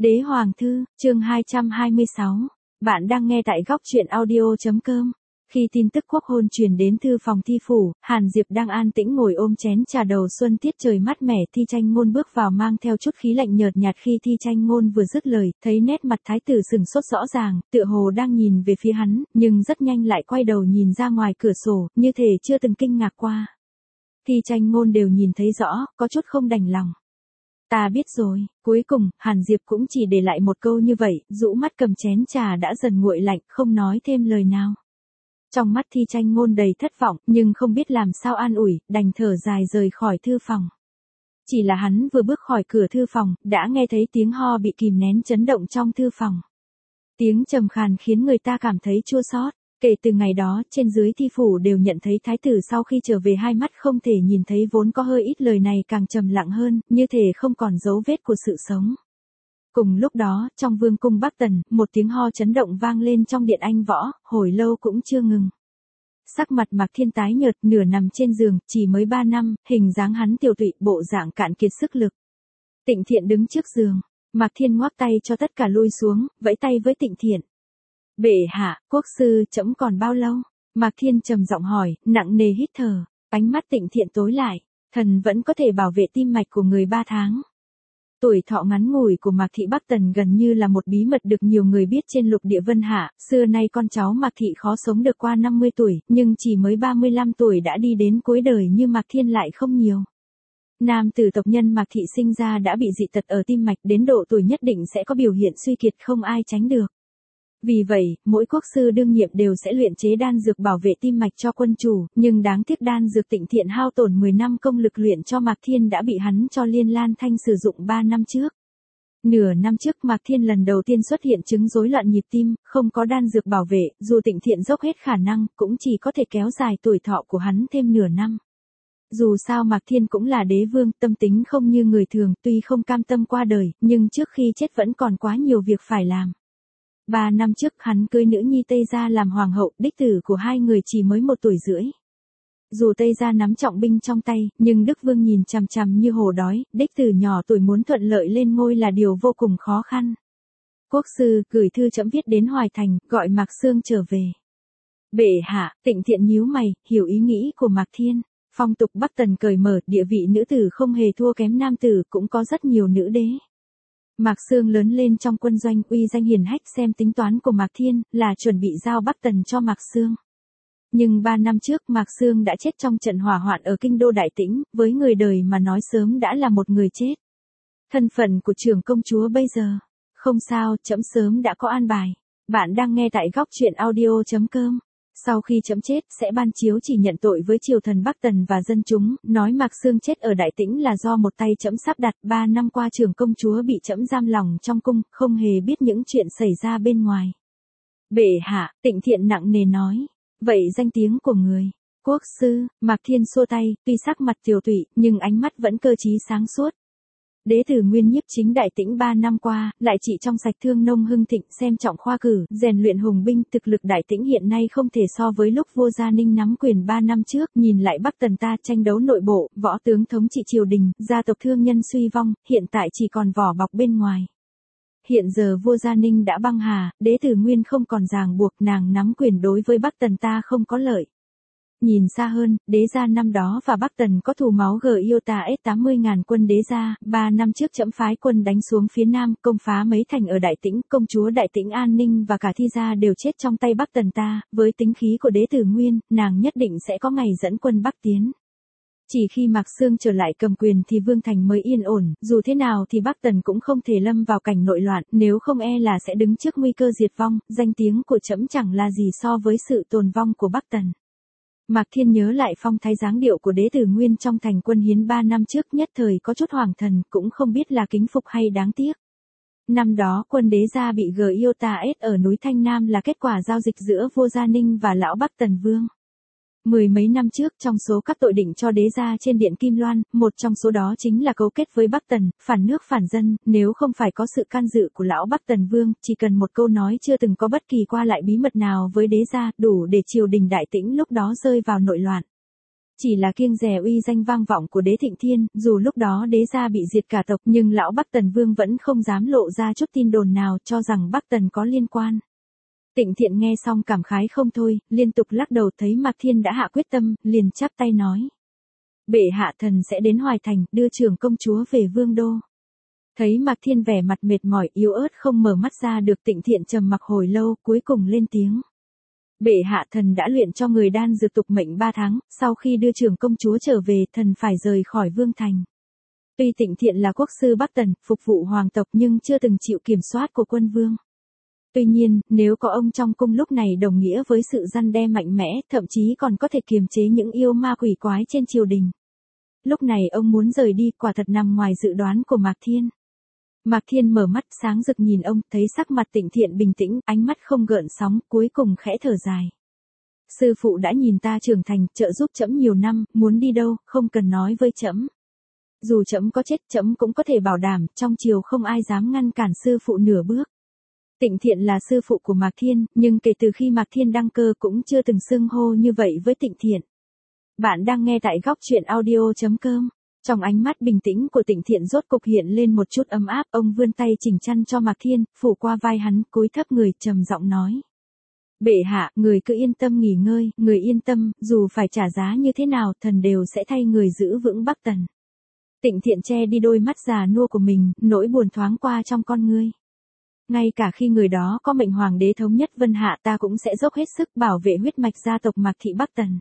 Đế Hoàng Thư, chương 226. Bạn đang nghe tại góc truyện audio.com. Khi tin tức quốc hôn truyền đến thư phòng thi phủ, Hàn Diệp đang an tĩnh ngồi ôm chén trà đầu xuân, tiết trời mát mẻ. Thi Tranh Ngôn bước vào mang theo chút khí lạnh nhợt nhạt. Khi Thi Tranh Ngôn vừa dứt lời, thấy nét mặt thái tử sừng sốt rõ ràng, tựa hồ đang nhìn về phía hắn, nhưng rất nhanh lại quay đầu nhìn ra ngoài cửa sổ, như thể chưa từng kinh ngạc qua. Thi Tranh Ngôn đều nhìn thấy rõ, có chút không đành lòng. Ta biết rồi. Cuối cùng, Hàn Diệp cũng chỉ để lại một câu như vậy, rũ mắt cầm chén trà đã dần nguội lạnh, không nói thêm lời nào. Trong mắt Thi Tranh Ngôn đầy thất vọng, nhưng không biết làm sao an ủi, đành thở dài rời khỏi thư phòng. Chỉ là hắn vừa bước khỏi cửa thư phòng, đã nghe thấy tiếng ho bị kìm nén chấn động trong thư phòng. Tiếng trầm khàn khiến người ta cảm thấy chua xót. Kể từ ngày đó, trên dưới thi phủ đều nhận thấy thái tử sau khi trở về hai mắt không thể nhìn thấy, vốn có hơi ít lời này càng trầm lặng hơn, như thể không còn dấu vết của sự sống. Cùng lúc đó, trong vương cung Bắc Tần, một tiếng ho chấn động vang lên trong điện Anh Võ, hồi lâu cũng chưa ngừng. Sắc mặt Mạc Thiên tái nhợt, nửa nằm trên giường, chỉ mới 3 năm, hình dáng hắn tiều tụy, bộ dạng cạn kiệt sức lực. Tịnh Thiện đứng trước giường, Mạc Thiên ngoắc tay cho tất cả lui xuống, vẫy tay với Tịnh Thiện. Bệ hạ, quốc sư trẫm còn bao lâu? Mạc Thiên trầm giọng hỏi, nặng nề hít thở, ánh mắt Tịnh Thiện tối lại, thần vẫn có thể bảo vệ tim mạch của người 3 tháng. Tuổi thọ ngắn ngủi của Mạc Thị Bắc Tần gần như là một bí mật được nhiều người biết trên lục địa Vân Hạ, xưa nay con cháu Mạc Thị khó sống được qua 50 tuổi, nhưng chỉ mới 35 tuổi đã đi đến cuối đời như Mạc Thiên lại không nhiều. Nam tử tộc nhân Mạc Thị sinh ra đã bị dị tật ở tim mạch, đến độ tuổi nhất định sẽ có biểu hiện suy kiệt không ai tránh được. Vì vậy, mỗi quốc sư đương nhiệm đều sẽ luyện chế đan dược bảo vệ tim mạch cho quân chủ, nhưng đáng tiếc đan dược Tịnh Thiện hao tổn 10 năm công lực luyện cho Mạc Thiên đã bị hắn cho Liên Lan Thanh sử dụng 3 năm trước. Nửa năm trước Mạc Thiên lần đầu tiên xuất hiện chứng rối loạn nhịp tim, không có đan dược bảo vệ, dù Tịnh Thiện dốc hết khả năng, cũng chỉ có thể kéo dài tuổi thọ của hắn thêm nửa năm. Dù sao Mạc Thiên cũng là đế vương, tâm tính không như người thường, tuy không cam tâm qua đời, nhưng trước khi chết vẫn còn quá nhiều việc phải làm. 3 năm trước hắn cưới nữ nhi Tây Gia làm hoàng hậu, đích tử của hai người chỉ mới 1 tuổi rưỡi. Dù Tây Gia nắm trọng binh trong tay, nhưng Đức Vương nhìn chằm chằm như hổ đói, đích tử nhỏ tuổi muốn thuận lợi lên ngôi là điều vô cùng khó khăn. Quốc sư gửi thư trẫm viết đến Hoài Thành, gọi Mạc Xương trở về. Bệ hạ, Tịnh Thiện nhíu mày, hiểu ý nghĩ của Mạc Thiên. Phong tục Bắc Tần cởi mở, địa vị nữ tử không hề thua kém nam tử, cũng có rất nhiều nữ đế. Mạc Xương lớn lên trong quân doanh, uy danh hiển hách, xem tính toán của Mạc Thiên là chuẩn bị giao Bắc Tần cho Mạc Xương. Nhưng 3 năm trước Mạc Xương đã chết trong trận hỏa hoạn ở kinh đô Đại Tĩnh, với người đời mà nói sớm đã là một người chết. Thân phận của trưởng công chúa bây giờ, không sao, trẫm sớm đã có an bài. Bạn đang nghe tại góc truyện audio.com. Sau khi trẫm chết, sẽ ban chiếu chỉ nhận tội với triều thần Bắc Tần và dân chúng, nói Mạc Xương chết ở Đại Tĩnh là do một tay trẫm sắp đặt. 3 năm qua trưởng công chúa bị trẫm giam lòng trong cung, không hề biết những chuyện xảy ra bên ngoài. Bệ hạ, Tịnh Thiện nặng nề nói. Vậy danh tiếng của người quốc sư? Mạc Thiên xua tay, tuy sắc mặt tiều tụy, nhưng ánh mắt vẫn cơ trí sáng suốt. Đế tử Nguyên nhiếp chính Đại Tĩnh 3 năm qua, lại trị trong sạch thương nông hưng thịnh, xem trọng khoa cử, rèn luyện hùng binh, thực lực Đại Tĩnh hiện nay không thể so với lúc vua Gia Ninh nắm quyền 3 năm trước, nhìn lại Bắc Tần ta tranh đấu nội bộ, võ tướng thống trị triều đình, gia tộc thương nhân suy vong, hiện tại chỉ còn vỏ bọc bên ngoài. Hiện giờ vua Gia Ninh đã băng hà, đế tử Nguyên không còn ràng buộc, nàng nắm quyền đối với Bắc Tần ta không có lợi. Nhìn xa hơn, đế gia năm đó và Bắc Tần có thù máu Giota S 80.000 quân đế gia, 3 năm trước trẫm phái quân đánh xuống phía nam, công phá mấy thành ở Đại Tĩnh, công chúa Đại Tĩnh An Ninh và cả Thi gia đều chết trong tay Bắc Tần ta, với tính khí của đế tử Nguyên, nàng nhất định sẽ có ngày dẫn quân Bắc tiến. Chỉ khi Mạc Xương trở lại cầm quyền thì Vương Thành mới yên ổn, dù thế nào thì Bắc Tần cũng không thể lâm vào cảnh nội loạn, nếu không e là sẽ đứng trước nguy cơ diệt vong, danh tiếng của trẫm chẳng là gì so với sự tồn vong của Bắc Tần. Mạc Thiên nhớ lại phong thái dáng điệu của đế tử Nguyên trong thành quân hiến 3 năm trước, nhất thời có chút hoàng thần, cũng không biết là kính phục hay đáng tiếc. Năm đó quân đế gia bị Giota S ở núi Thanh Nam là kết quả giao dịch giữa vua Gia Ninh và lão Bắc Tần Vương. 10 mấy năm trước, trong số các tội định cho đế gia trên điện Kim Loan, một trong số đó chính là cấu kết với Bắc Tần, phản nước phản dân, nếu không phải có sự can dự của lão Bắc Tần Vương, chỉ cần một câu nói chưa từng có bất kỳ qua lại bí mật nào với đế gia, đủ để triều đình Đại Tĩnh lúc đó rơi vào nội loạn. chỉ là kiêng dè uy danh vang vọng của đế Thịnh Thiên, dù lúc đó đế gia bị diệt cả tộc nhưng lão Bắc Tần Vương vẫn không dám lộ ra chút tin đồn nào cho rằng Bắc Tần có liên quan. Tịnh Thiện nghe xong cảm khái không thôi, liên tục lắc đầu thấy Mạc Thiên đã hạ quyết tâm, liền chắp tay nói. Bệ hạ thần sẽ đến Hoài Thành, đưa trưởng công chúa về Vương Đô. Thấy Mạc Thiên vẻ mặt mệt mỏi yếu ớt không mở mắt ra được, Tịnh Thiện trầm mặc hồi lâu cuối cùng lên tiếng. Bệ hạ thần đã luyện cho người đan dược tục mệnh 3 tháng, sau khi đưa trưởng công chúa trở về thần phải rời khỏi Vương Thành. Tuy Tịnh Thiện là quốc sư Bắc Tần, phục vụ hoàng tộc nhưng chưa từng chịu kiểm soát của quân vương. Tuy nhiên, nếu có ông trong cung lúc này đồng nghĩa với sự răn đe mạnh mẽ, thậm chí còn có thể kiềm chế những yêu ma quỷ quái trên triều đình. Lúc này ông muốn rời đi quả thật nằm ngoài dự đoán của Mạc Thiên. Mạc Thiên mở mắt sáng rực nhìn ông, thấy sắc mặt Tịnh Thiện bình tĩnh, ánh mắt không gợn sóng, cuối cùng khẽ thở dài. Sư phụ đã nhìn ta trưởng thành, trợ giúp trẫm nhiều năm, muốn đi đâu, không cần nói với trẫm. Dù trẫm có chết, trẫm cũng có thể bảo đảm, trong triều không ai dám ngăn cản sư phụ nửa bước. Tịnh Thiện là sư phụ của Mạc Thiên, nhưng kể từ khi Mạc Thiên đăng cơ cũng chưa từng xưng hô như vậy với Tịnh Thiện. Bạn đang nghe tại góc truyện audio.com. Trong ánh mắt bình tĩnh của Tịnh Thiện rốt cục hiện lên một chút ấm áp, ông vươn tay chỉnh chăn cho Mạc Thiên, phủ qua vai hắn, cúi thấp người, trầm giọng nói. Bệ hạ, người cứ yên tâm nghỉ ngơi, người yên tâm, dù phải trả giá như thế nào, thần đều sẽ thay người giữ vững Bắc Tần. Tịnh Thiện che đi đôi mắt già nua của mình, nỗi buồn thoáng qua trong con ngươi. Ngay cả khi người đó có mệnh hoàng đế thống nhất Vân Hạ, ta cũng sẽ dốc hết sức bảo vệ huyết mạch gia tộc Mạc Thị Bắc Tần.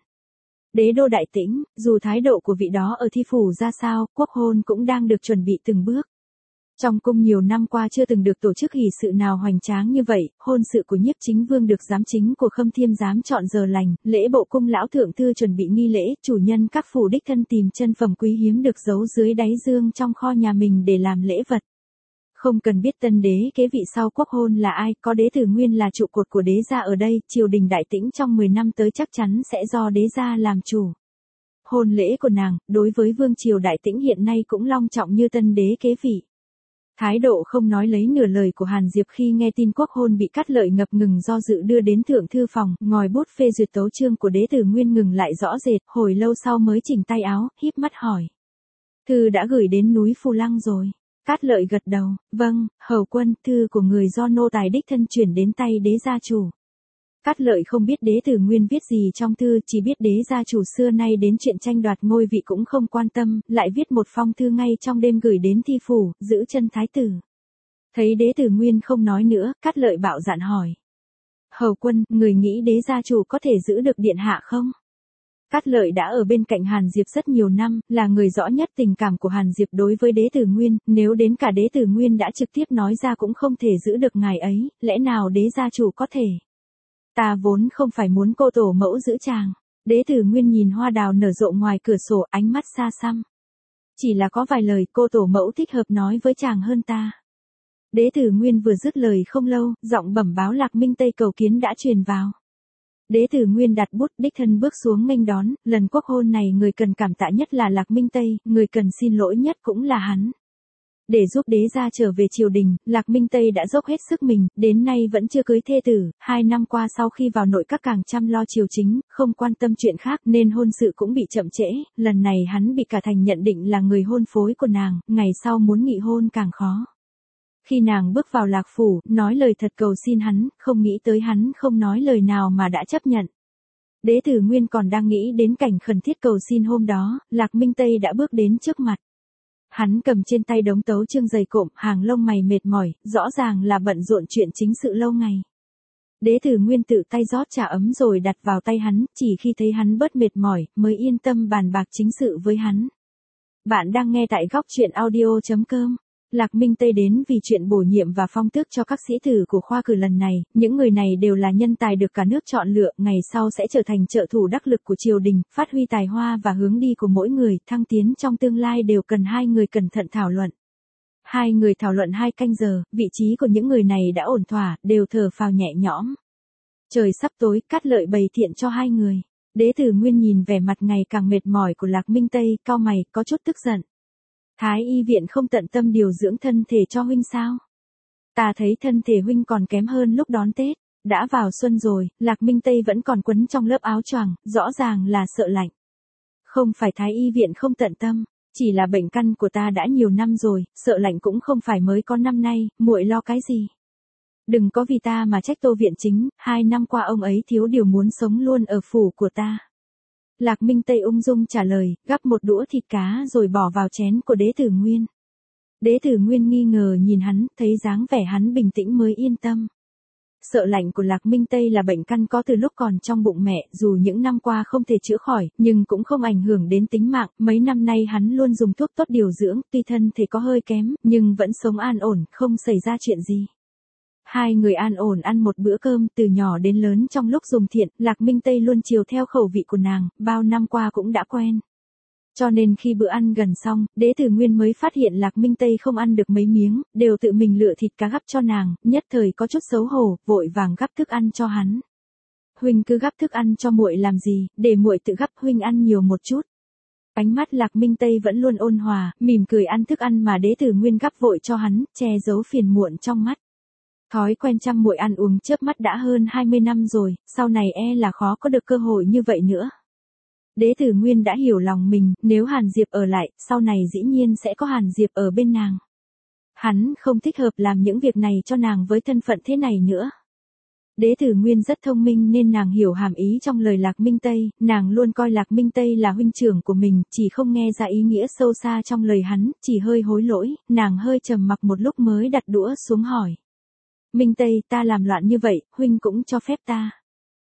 Đế đô Đại Tĩnh, dù thái độ của vị đó ở thi phủ ra sao, quốc hôn cũng đang được chuẩn bị từng bước. Trong cung nhiều năm qua chưa từng được tổ chức hỷ sự nào hoành tráng như vậy, hôn sự của Nhiếp Chính Vương được giám chính của Khâm Thiêm giám chọn giờ lành, lễ bộ cung lão thượng thư chuẩn bị nghi lễ, chủ nhân các phủ đích thân tìm chân phẩm quý hiếm được giấu dưới đáy dương trong kho nhà mình để làm lễ vật. Không cần biết tân đế kế vị sau quốc hôn là ai, có đế Tử Nguyên là trụ cột của đế gia ở đây, triều đình Đại Tĩnh trong 10 năm tới chắc chắn sẽ do đế gia làm chủ. Hôn lễ của nàng, đối với vương triều Đại Tĩnh hiện nay cũng long trọng như tân đế kế vị. Thái độ không nói lấy nửa lời của Hàn Diệp khi nghe tin quốc hôn bị cắt lợi ngập ngừng do dự đưa đến thượng thư phòng, ngòi bút phê duyệt tấu chương của đế Tử Nguyên ngừng lại rõ rệt, hồi lâu sau mới chỉnh tay áo, híp mắt hỏi. Thư đã gửi đến núi Phù Lăng rồi. Cát Lợi gật đầu, vâng, hầu quân, thư của người do nô tài đích thân chuyển đến tay đế gia chủ. Cát Lợi không biết đế Tử Nguyên viết gì trong thư, chỉ biết đế gia chủ xưa nay đến chuyện tranh đoạt ngôi vị cũng không quan tâm, lại viết một phong thư ngay trong đêm gửi đến thi phủ, giữ chân thái tử. Thấy đế Tử Nguyên không nói nữa, Cát Lợi bạo dạn hỏi. Hầu quân, người nghĩ đế gia chủ có thể giữ được điện hạ không? Cát Lợi đã ở bên cạnh Hàn Diệp rất nhiều năm, là người rõ nhất tình cảm của Hàn Diệp đối với đế Tử Nguyên, nếu đến cả đế Tử Nguyên đã trực tiếp nói ra cũng không thể giữ được ngài ấy, lẽ nào đế gia chủ có thể? Ta vốn không phải muốn cô tổ mẫu giữ chàng. Đế Tử Nguyên nhìn hoa đào nở rộ ngoài cửa sổ, ánh mắt xa xăm. Chỉ là có vài lời cô tổ mẫu thích hợp nói với chàng hơn ta. Đế Tử Nguyên vừa dứt lời không lâu, giọng bẩm báo Lạc Minh Tây cầu kiến đã truyền vào. Đế Tử Nguyên đặt bút đích thân bước xuống nghênh đón, lần quốc hôn này người cần cảm tạ nhất là Lạc Minh Tây, người cần xin lỗi nhất cũng là hắn. Để giúp đế gia trở về triều đình, Lạc Minh Tây đã dốc hết sức mình, đến nay vẫn chưa cưới thê tử, 2 năm qua sau khi vào nội các càng chăm lo triều chính, không quan tâm chuyện khác nên hôn sự cũng bị chậm trễ, lần này hắn bị cả thành nhận định là người hôn phối của nàng, ngày sau muốn nghị hôn càng khó. Khi nàng bước vào Lạc phủ, nói lời thật cầu xin hắn, không nghĩ tới hắn không nói lời nào mà đã chấp nhận. Đế Tử Nguyên còn đang nghĩ đến cảnh khẩn thiết cầu xin hôm đó, Lạc Minh Tây đã bước đến trước mặt. Hắn cầm trên tay đống tấu chương dày cộm, hàng lông mày mệt mỏi, rõ ràng là bận rộn chuyện chính sự lâu ngày. Đế Tử Nguyên tự tay rót trà ấm rồi đặt vào tay hắn, chỉ khi thấy hắn bớt mệt mỏi, mới yên tâm bàn bạc chính sự với hắn. Bạn đang nghe tại góc truyện audio.com. Lạc Minh Tây đến vì chuyện bổ nhiệm và phong tước cho các sĩ tử của khoa cử lần này, những người này đều là nhân tài được cả nước chọn lựa, ngày sau sẽ trở thành trợ thủ đắc lực của triều đình, phát huy tài hoa và hướng đi của mỗi người, thăng tiến trong tương lai đều cần 2 người cẩn thận thảo luận. 2 người thảo luận 2 canh giờ, vị trí của những người này đã ổn thỏa, đều thở phào nhẹ nhõm. Trời sắp tối, Cát Lợi bày thiện cho 2 người. Đế Tử Nguyên nhìn vẻ mặt ngày càng mệt mỏi của Lạc Minh Tây, cau mày, có chút tức giận. Thái y viện không tận tâm điều dưỡng thân thể cho huynh sao? Ta thấy thân thể huynh còn kém hơn lúc đón Tết, đã vào xuân rồi, Lạc Minh Tây vẫn còn quấn trong lớp áo choàng, rõ ràng là sợ lạnh. Không phải thái y viện không tận tâm, chỉ là bệnh căn của ta đã nhiều năm rồi, sợ lạnh cũng không phải mới có năm nay, muội lo cái gì. Đừng có vì ta mà trách Tô viện chính, 2 năm qua ông ấy thiếu điều muốn sống luôn ở phủ của ta. Lạc Minh Tây ung dung trả lời, gắp một đũa thịt cá rồi bỏ vào chén của Đế Tử Nguyên. Đế Tử Nguyên nghi ngờ nhìn hắn, thấy dáng vẻ hắn bình tĩnh mới yên tâm. Sợ lạnh của Lạc Minh Tây là bệnh căn có từ lúc còn trong bụng mẹ, dù những năm qua không thể chữa khỏi, nhưng cũng không ảnh hưởng đến tính mạng, mấy năm nay hắn luôn dùng thuốc tốt điều dưỡng, tuy thân thể có hơi kém, nhưng vẫn sống an ổn, không xảy ra chuyện gì. Hai người an ổn ăn một bữa cơm, từ nhỏ đến lớn trong lúc dùng thiện, Lạc Minh Tây luôn chiều theo khẩu vị của nàng, bao năm qua cũng đã quen. Cho nên khi bữa ăn gần xong, Đế Tử Nguyên mới phát hiện Lạc Minh Tây không ăn được mấy miếng, đều tự mình lựa thịt cá gắp cho nàng, nhất thời có chút xấu hổ, vội vàng gắp thức ăn cho hắn. Huynh cứ gắp thức ăn cho muội làm gì, để muội tự gắp, huynh ăn nhiều một chút. Ánh mắt Lạc Minh Tây vẫn luôn ôn hòa, mỉm cười ăn thức ăn mà Đế Tử Nguyên gắp vội cho hắn, che giấu phiền muộn trong mắt. Thói quen chăm muội ăn uống chớp mắt đã hơn 20 năm rồi, sau này là khó có được cơ hội như vậy nữa. Đế Tử Nguyên đã hiểu lòng mình, nếu Hàn Diệp ở lại, sau này dĩ nhiên sẽ có Hàn Diệp ở bên nàng. Hắn không thích hợp làm những việc này cho nàng với thân phận thế này nữa. Đế Tử Nguyên rất thông minh nên nàng hiểu hàm ý trong lời Lạc Minh Tây, nàng luôn coi Lạc Minh Tây là huynh trưởng của mình, chỉ không nghe ra ý nghĩa sâu xa trong lời hắn, chỉ hơi hối lỗi, nàng hơi trầm mặc một lúc mới đặt đũa xuống hỏi. Minh Tây, ta làm loạn như vậy, huynh cũng cho phép ta.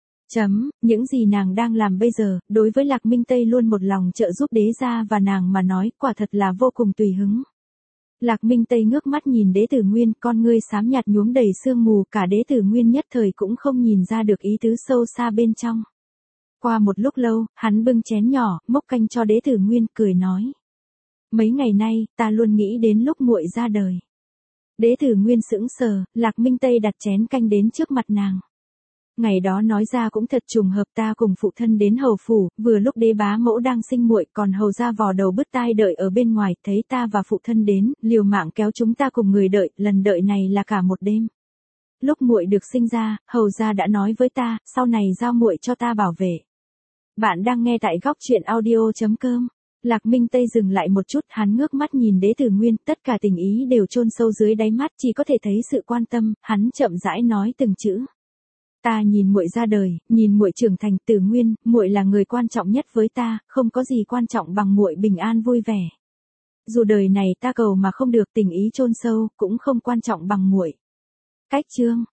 Những gì nàng đang làm bây giờ, đối với Lạc Minh Tây luôn một lòng trợ giúp đế gia và nàng mà nói, quả thật là vô cùng tùy hứng. Lạc Minh Tây ngước mắt nhìn Đế Tử Nguyên, con ngươi xám nhạt nhuốm đầy sương mù, cả Đế Tử Nguyên nhất thời cũng không nhìn ra được ý tứ sâu xa bên trong. Qua một lúc lâu, hắn bưng chén nhỏ, múc canh cho Đế Tử Nguyên, cười nói. Mấy ngày nay, ta luôn nghĩ đến lúc muội ra đời. Đế Tử Nguyên sững sờ, Lạc Minh Tây đặt chén canh đến trước mặt nàng. Ngày đó nói ra cũng thật trùng hợp, ta cùng phụ thân đến hầu phủ, vừa lúc đế bá mẫu đang sinh muội, còn hầu ra vò đầu bứt tai đợi ở bên ngoài, thấy ta và phụ thân đến, liều mạng kéo chúng ta cùng người đợi, lần đợi này là cả một đêm. Lúc muội được sinh ra, hầu ra đã nói với ta, sau này giao muội cho ta bảo vệ. Bạn đang nghe tại góc truyện audio.com. Lạc Minh Tây dừng lại một chút, hắn ngước mắt nhìn Đế Tử Nguyên, tất cả tình ý đều chôn sâu dưới đáy mắt, chỉ có thể thấy sự quan tâm, hắn chậm rãi nói từng chữ. Ta nhìn muội ra đời, nhìn muội trưởng thành, Tử Nguyên, muội là người quan trọng nhất với ta, không có gì quan trọng bằng muội bình an vui vẻ. Dù đời này ta cầu mà không được, tình ý chôn sâu, cũng không quan trọng bằng muội. Cách chương